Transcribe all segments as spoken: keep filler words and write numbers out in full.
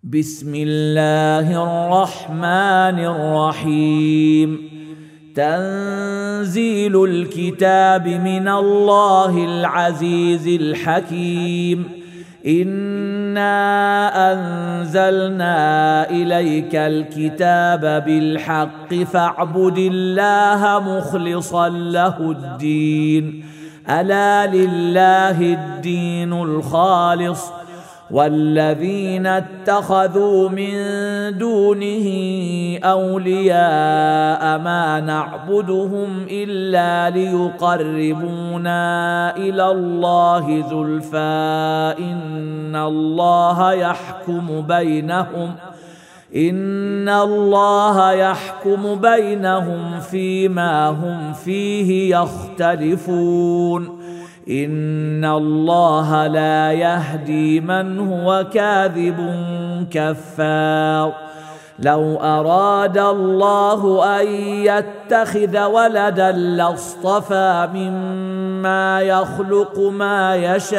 بسم الله الرحمن الرحيم. تنزيل الكتاب من الله العزيز الحكيم. إنا أنزلنا إليك الكتاب بالحق فاعبد الله مخلصا له الدين. ألا لله الدين الخالص والذين اتخذوا من دونه أولياء ما نعبدهم إلا ليقربونا إلى الله زلفى إن الله يحكم بينهم إن الله يحكم بينهم فيما هم فيه يختلفون. إن الله لا يهدي من هو كاذب كفار. لو أراد الله أن يتخذ ولدا لاصطفى مما يخلق ما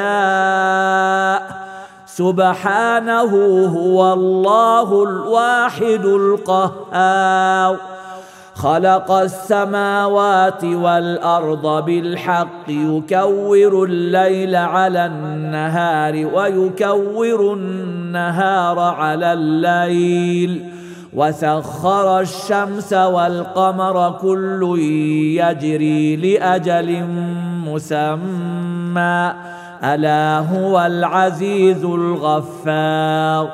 يشاء سبحانه هو الله الواحد القهار. خلق السماوات والأرض بالحق يكور الليل على النهار ويكور النهار على الليل وسخر الشمس والقمر كل يجري لأجل مسمى ألا هو العزيز الغفار.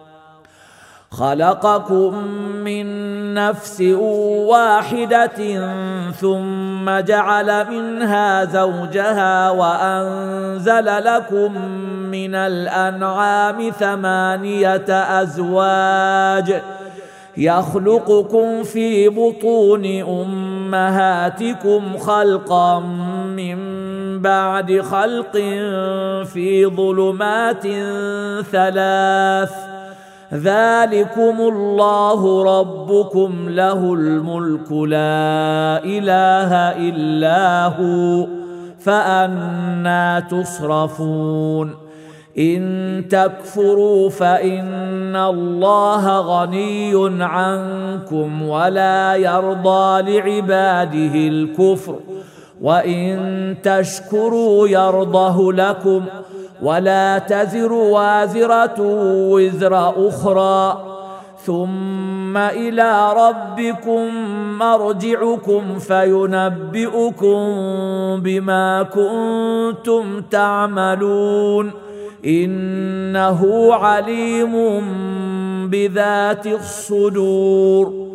خلقكم من نفس واحدة ثم جعل منها زوجها وأنزل لكم من الأنعام ثمانية أزواج يخلقكم في بطون أمهاتكم خلقا من بعد خلق في ظلمات ثلاث ذلكم الله ربكم له الملك لا إله إلا هو فأنى تصرفون. إن تكفروا فإن الله غني عنكم ولا يرضى لعباده الكفر وإن تشكروا يرضه لكم ولا تزر وازرة وزر أخرى ثم إلى ربكم مرجعكم فينبئكم بما كنتم تعملون إنه عليم بذات الصدور.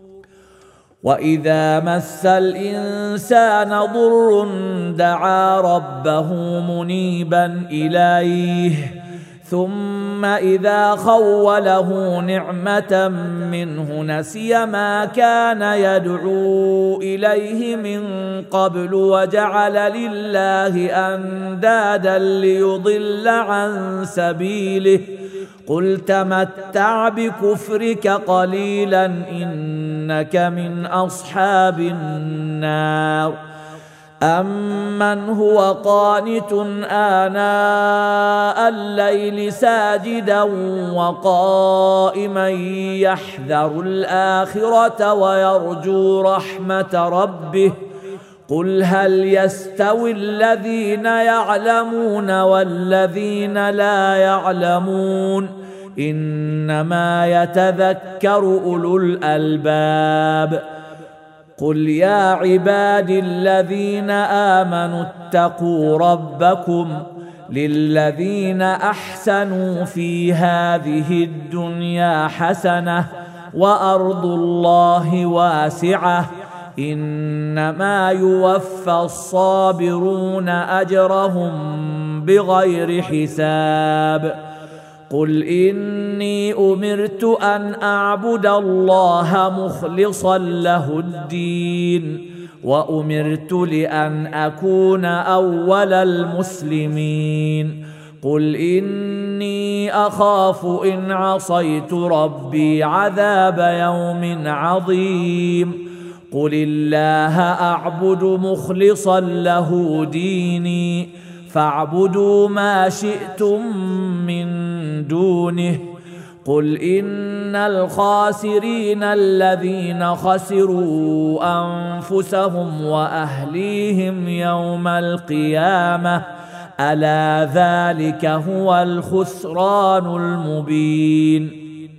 وإذا مس الإنسان ضر دعا ربه منيبا إليه ثم إذا خوله نعمة منه نسي ما كان يدعو إليه من قبل وجعل لله أندادا ليضل عن سبيله قل تمتع بكفرك قليلا إنك من أصحاب النار. أمن هو قانت آناء الليل ساجدا وقائما يحذر الآخرة ويرجو رحمة ربه قل هل يستوي الذين يعلمون والذين لا يعلمون إنما يتذكر أولو الألباب. قل يا عبادي الذين آمنوا اتقوا ربكم للذين أحسنوا في هذه الدنيا حسنة وأرض الله واسعة إنما يوفى الصابرون أجرهم بغير حساب. قل إني أمرت أن أعبد الله مخلصا له الدين وأمرت لأن أكون أول المسلمين. قل إني أخاف إن عصيت ربي عذاب يوم عظيم. قل الله أعبد مخلصا له ديني فاعبدوا ما شئتم من دونه قل إن الخاسرين الذين خسروا أنفسهم وأهليهم يوم القيامة ألا ذلك هو الخسران المبين.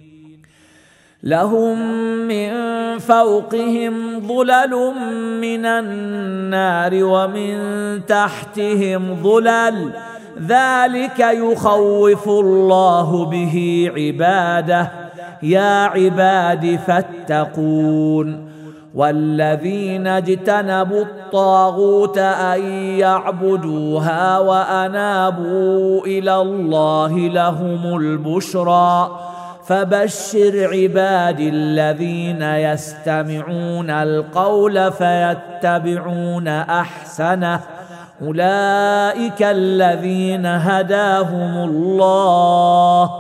لهم من فوقهم ظلل من النار ومن تحتهم ظلل ذلك يخوف الله به عباده يا عباد فاتقون. والذين اجتنبوا الطاغوت أن يعبدوها وأنابوا إلى الله لهم البشرى فبشر عبادي الذين يستمعون القول فيتبعون أحسنه أولئك الذين هداهم الله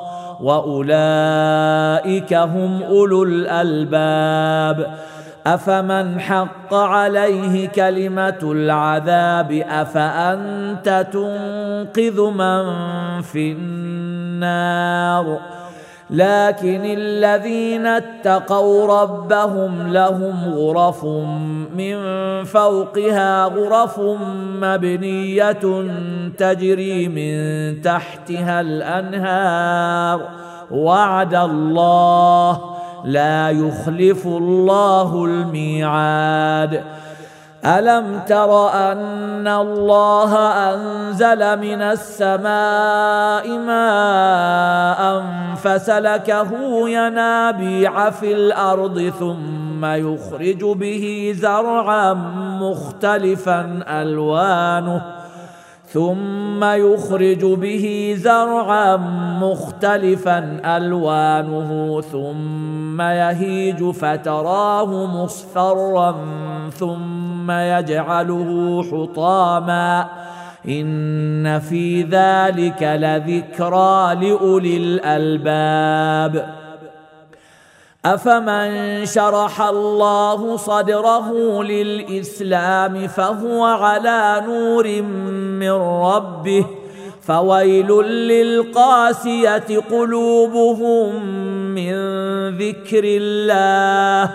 وأولئك هم أولو الألباب. أفمن حق عليه كلمة العذاب أفأنت تنقذ من في النار. لكن الذين اتقوا ربهم لهم غرف من فوقها غرف مبنية تجري من تحتها الأنهار وعد الله لا يخلف الله الميعاد. ألم تر أن الله أنزل من السماء ماء فسلكه ينابيع في الأرض ثم يخرج به زرعا مختلفا ألوانه ثم يخرج به زرعا مختلفا ألوانه ثم يهيج فتراه مصفرا ثم يجعله حطاما إن في ذلك لذكرى لأولي الألباب. أفمن شرح الله صدره للإسلام فهو على نور من ربه فويل للقاسية قلوبهم من ذكر الله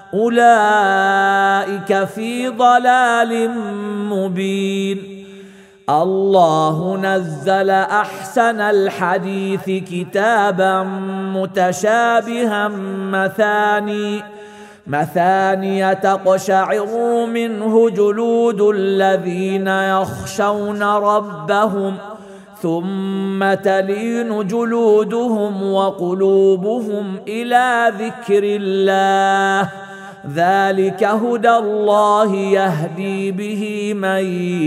أولئك في ضلال مبين. الله نزل أحسن الحديث كتابا متشابها مثاني مثاني تقشعر منه جلود الذين يخشون ربهم ثم تلين جلودهم وقلوبهم إلى ذكر الله ذلك هدى الله يهدي به من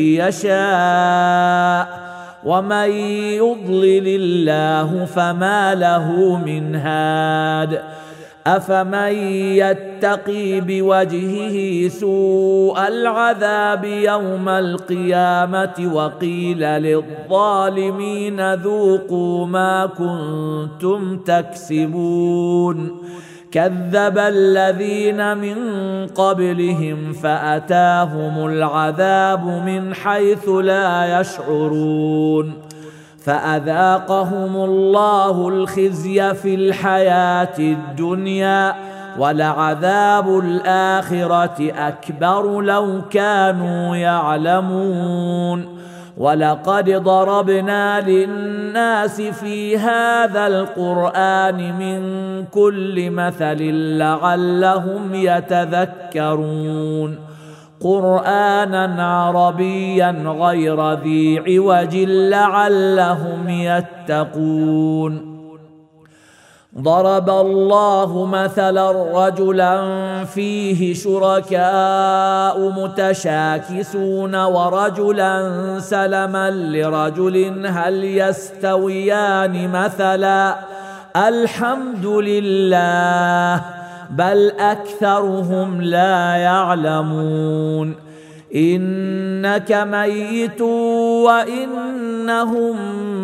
يشاء ومن يضلل الله فما له من هاد. أفمن يتقي بوجهه سوء العذاب يوم القيامة وقيل للظالمين ذوقوا ما كنتم تكسبون كذب الذين من قبلهم فأتاهم العذاب من حيث لا يشعرون فأذاقهم الله الخزي في الحياة الدنيا ولعذاب الآخرة أكبر لو كانوا يعلمون. ولقد ضربنا للناس في هذا القرآن من كل مثل لعلهم يتذكرون قرآنا عربيا غير ذي عوج لعلهم يتقون. ضرب الله مثلا رجلا فيه شركاء متشاكسون ورجلا سلما لرجل هل يستويان مثلا الحمد لله بل أكثرهم لا يعلمون. إنك ميت وإنهم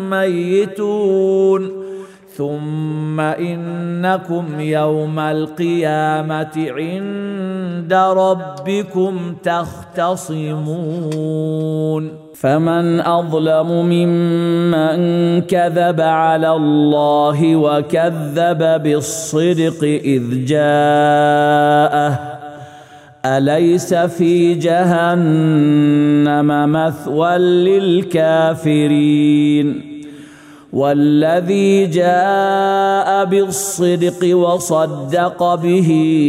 ميتون ثم إنكم يوم القيامة عند ربكم تختصمون. فمن أظلم ممن كذب على الله وكذب بالصدق إذ جاءه أليس في جهنم مثوى للكافرين والذي جاء بالصدق وصدق به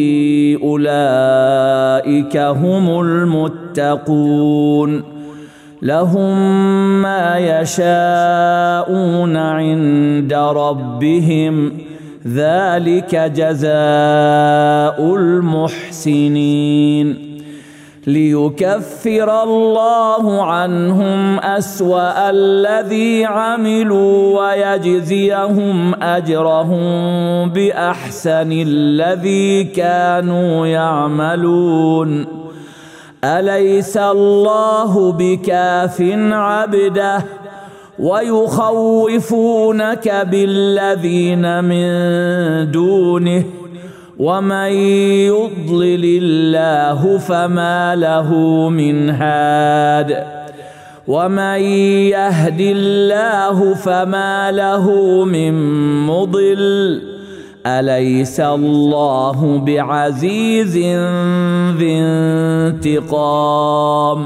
أولئك هم المتقون لهم ما يشاءون عند ربهم ذلك جزاء المحسنين ليكفر الله عنهم أسوأ الذي عملوا ويجزيهم أجرهم بأحسن الذي كانوا يعملون أليس الله بكاف عبده ويخوفونك بالذين من دونه ومن يضلل الله فما له من هاد ومن يهد الله فما له من مضل أليس الله بعزيز ذي انتقام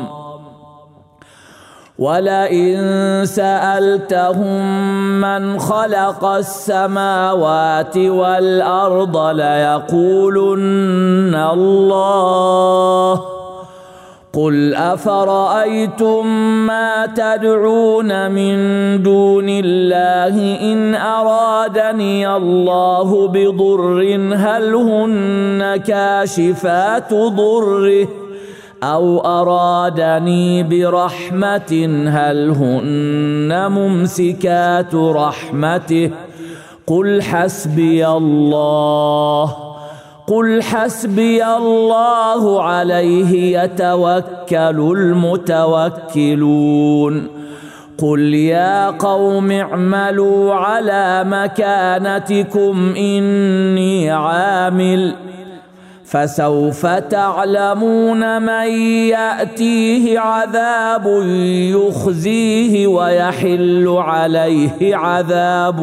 ولئن سألتهم من خلق السماوات والأرض ليقولن الله قل أفرأيتم ما تدعون من دون الله إن أرادني الله بضر هل هن كاشفات ضره أو أرادني برحمة هل هن ممسكات رحمته قل حسبي الله قل حسبي الله عليه يتوكل المتوكلون قل يا قوم اعملوا على مكانتكم إني عامل فسوف تعلمون من يأتيه عذاب يخزيه ويحل عليه عذاب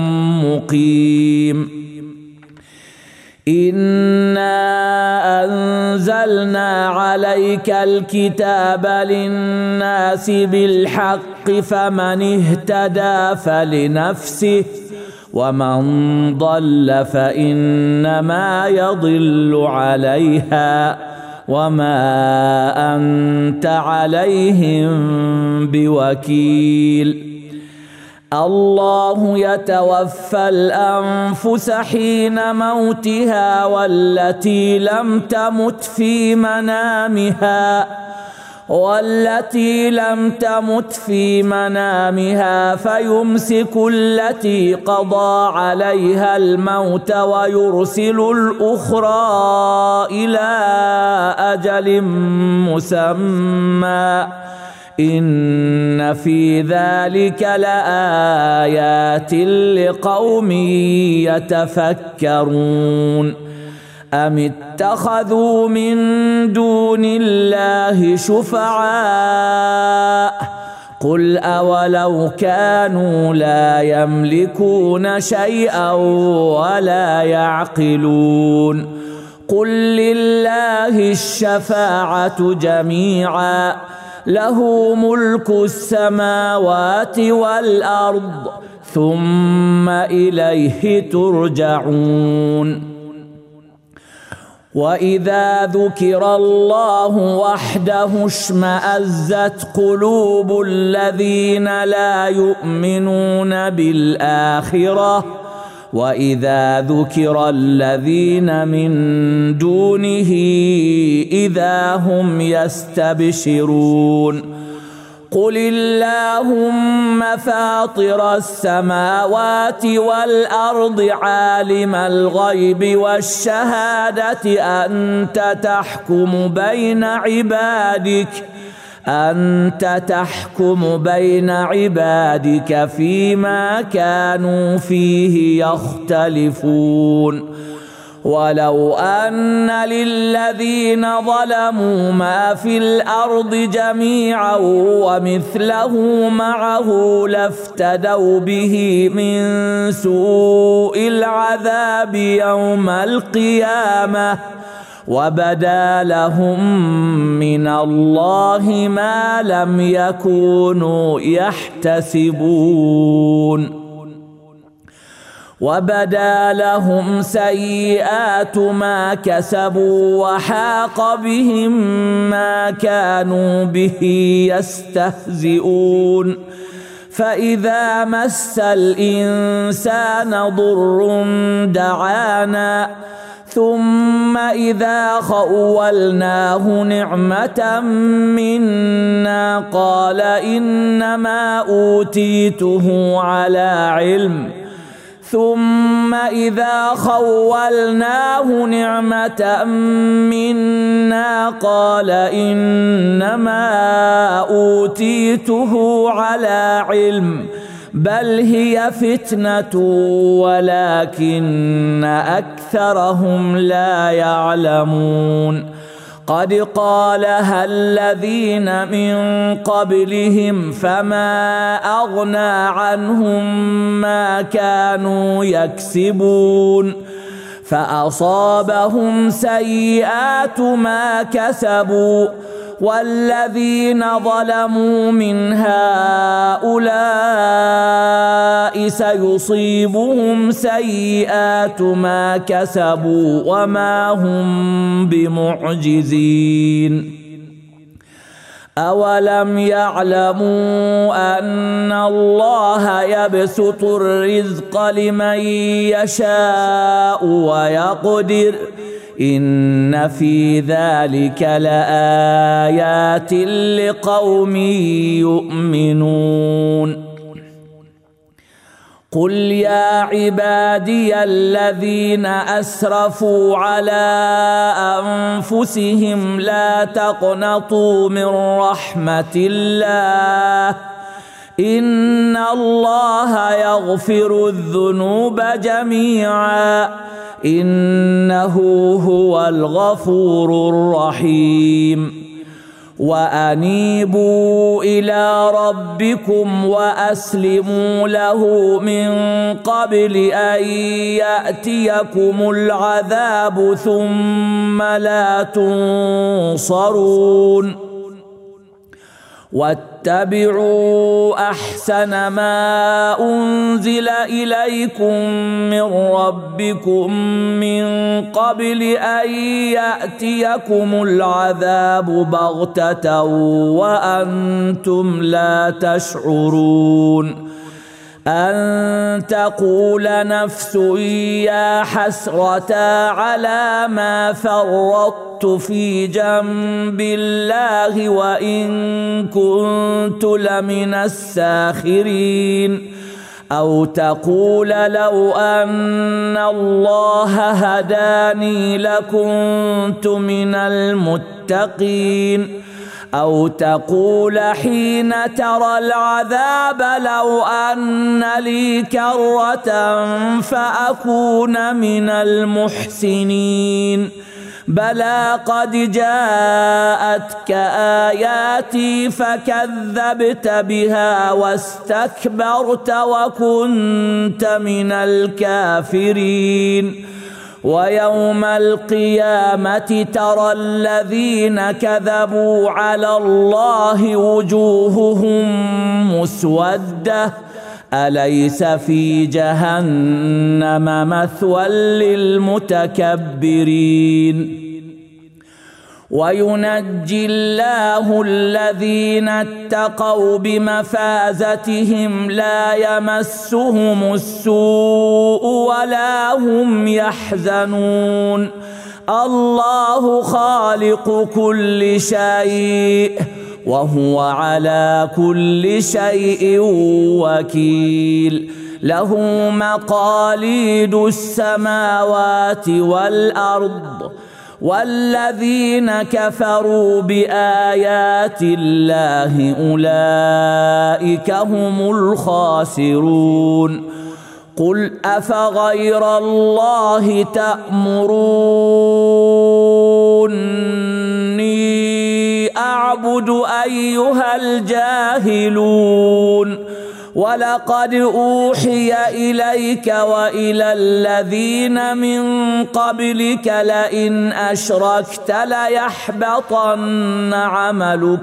مقيم إنا أنزلنا عليك الكتاب للناس بالحق فمن اهتدى فلنفسه ومن ضل فإنما يضل عليها وما أنت عليهم بوكيل الله يتوفى الأنفس حين موتها والتي لم تمت في منامها والتي لم تمت في منامها فيمسك التي قضى عليها الموت ويرسل الأخرى إلى أجل مسمى إن في ذلك لآيات لقوم يتفكرون أم اتخذوا من دون الله شفعاء قل أولو كانوا لا يملكون شيئا ولا يعقلون قل لله الشفاعة جميعا له ملك السماوات والأرض ثم إليه ترجعون وإذا ذكر الله وحده اشمأزت قلوب الذين لا يؤمنون بالآخرة وإذا ذكر الذين من دونه إذا هم يستبشرون قل اللهم فاطر السماوات والأرض عالم الغيب والشهادة أنت تحكم بين عبادك أنت تحكم بين عبادك فيما كانوا فيه يختلفون ولو أن للذين ظلموا ما في الأرض جميعا ومثله معه لافتدوا به من سوء العذاب يوم القيامة وبدا لهم من الله ما لم يكونوا يحتسبون وبدا لهم سيئات ما كسبوا وحاق بهم ما كانوا به يستهزئون فإذا مس الإنسان ضر دعانا ثم إذا خولناه نعمة منا قال إنما أوتيته على علم ثم إذا خولناه نعمة منا قال إنما أوتيته على علم بل هي فتنة ولكن أكثرهم لا يعلمون قد قالها الذين من قبلهم فما أغنى عنهم ما كانوا يكسبون فأصابهم سيئات ما كسبوا والذين ظلموا من هؤلاء سيصيبهم سيئات ما كسبوا وما هم بمعجزين أولم يعلموا أن الله يبسط الرزق لمن يشاء ويقدر إن في ذلك لآيات لقوم يؤمنون قل يا عبادي الذين أسرفوا على أنفسهم لا تقنطوا من رحمة الله إن الله يغفر الذنوب جميعا إنه هو الغفور الرحيم وأنيبوا إلى ربكم وأسلموا له من قبل أن يأتيكم العذاب ثم لا تنصرون واتبعوا أحسن ما أنزل إليكم من ربكم من قبل أن يأتيكم العذاب بغتة وأنتم لا تشعرون أن تقول نفس يا حسرة على ما فرطت في جنب الله وإن كنت لمن الساخرين أو تقول لو أن الله هداني لكنت من المتقين أو تقول حين ترى العذاب لو أن لي كرة فأكون من المحسنين بلى قد جاءتك آياتي فكذبت بها واستكبرت وكنت من الكافرين ويوم القيامة ترى الذين كذبوا على الله وجوههم مسودة أليس في جهنم مثوى للمتكبرين وينجي الله الذين اتقوا بمفازتهم لا يمسهم السوء ولا هم يحزنون الله خالق كل شيء وهو على كل شيء وكيل له مقاليد السماوات والأرض والذين كفروا بآيات الله أولئك هم الخاسرون قل أفغير الله تأمروني أعبد أيها الجاهلون ولقد أوحي إليك وإلى الذين من قبلك لئن أشركت ليحبطن عملك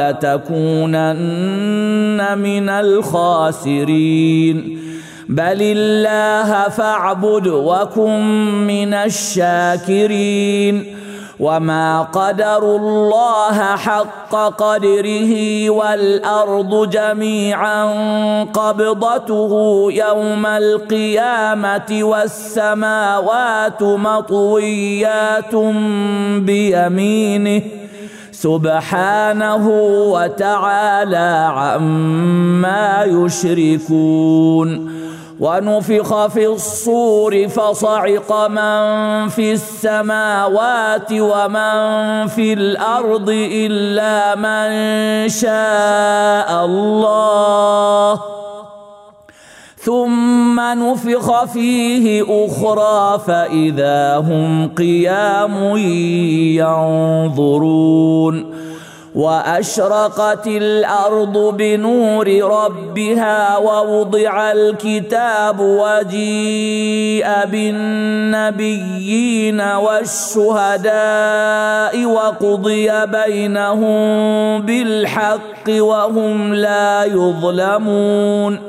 ولتكونن من الخاسرين بل الله فاعبد وكن من الشاكرين وما قدروا الله حق قدره والأرض جميعا قبضته يوم القيامة والسماوات مطويات بيمينه سبحانه وتعالى عما يشركون ونفخ في الصور فصعق من في السماوات ومن في الأرض إلا من شاء الله ثم نفخ فيه أخرى فإذا هم قيام ينظرون وأشرقت الأرض بنور ربها ووضع الكتاب وجيء بالنبيين والشهداء وقضي بينهم بالحق وهم لا يظلمون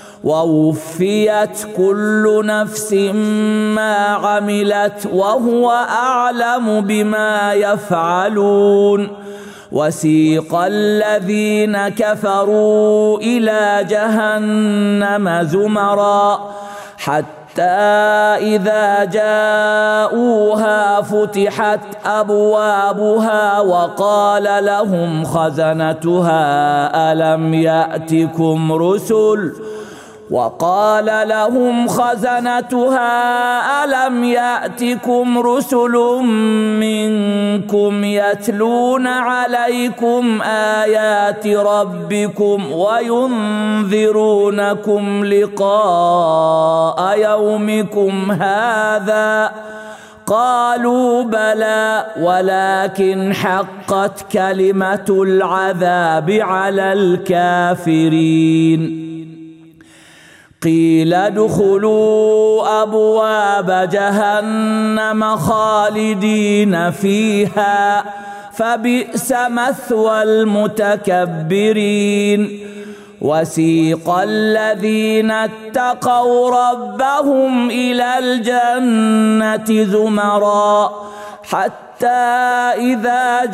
ووفيت كل نفس ما عملت وهو أعلم بما يفعلون وسيق الذين كفروا إلى جهنم زمرا حتى إذا جاءوها فتحت أبوابها وقال لهم خزنتها ألم يأتكم رسل وقال لهم خزنتها ألم يأتكم رسل منكم يتلون عليكم آيات ربكم وينذرونكم لقاء يومكم هذا قالوا بلى ولكن حقت كلمة العذاب على الكافرين قيل ادخلوا أبواب جهنم خالدين فيها فبئس مثوى المتكبرين وسيق الذين اتقوا ربهم إلى الجنة زمرا حتى إذا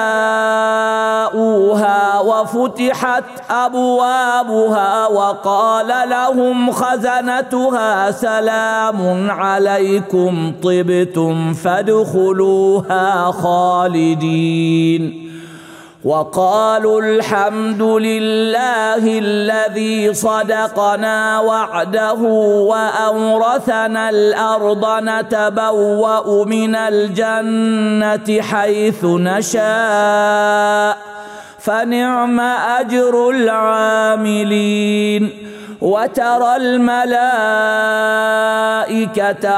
جاءوها وفتحت أبوابها وقال لهم خزنتها سلام عليكم طبتم فادخلوها خالدين وقالوا الحمد لله الذي صدقنا وعده وأورثنا الأرض نتبوأ من الجنة حيث نشاء فنعم أجر العاملين وترى الملائكة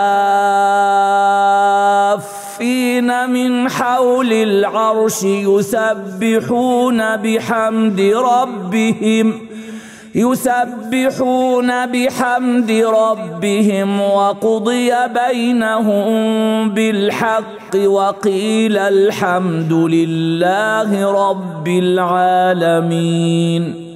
حافين من حول العرش يسبحون بحمد ربهم يسبحون بحمد ربهم وقضي بينهم بالحق وقيل الحمد لله رب العالمين.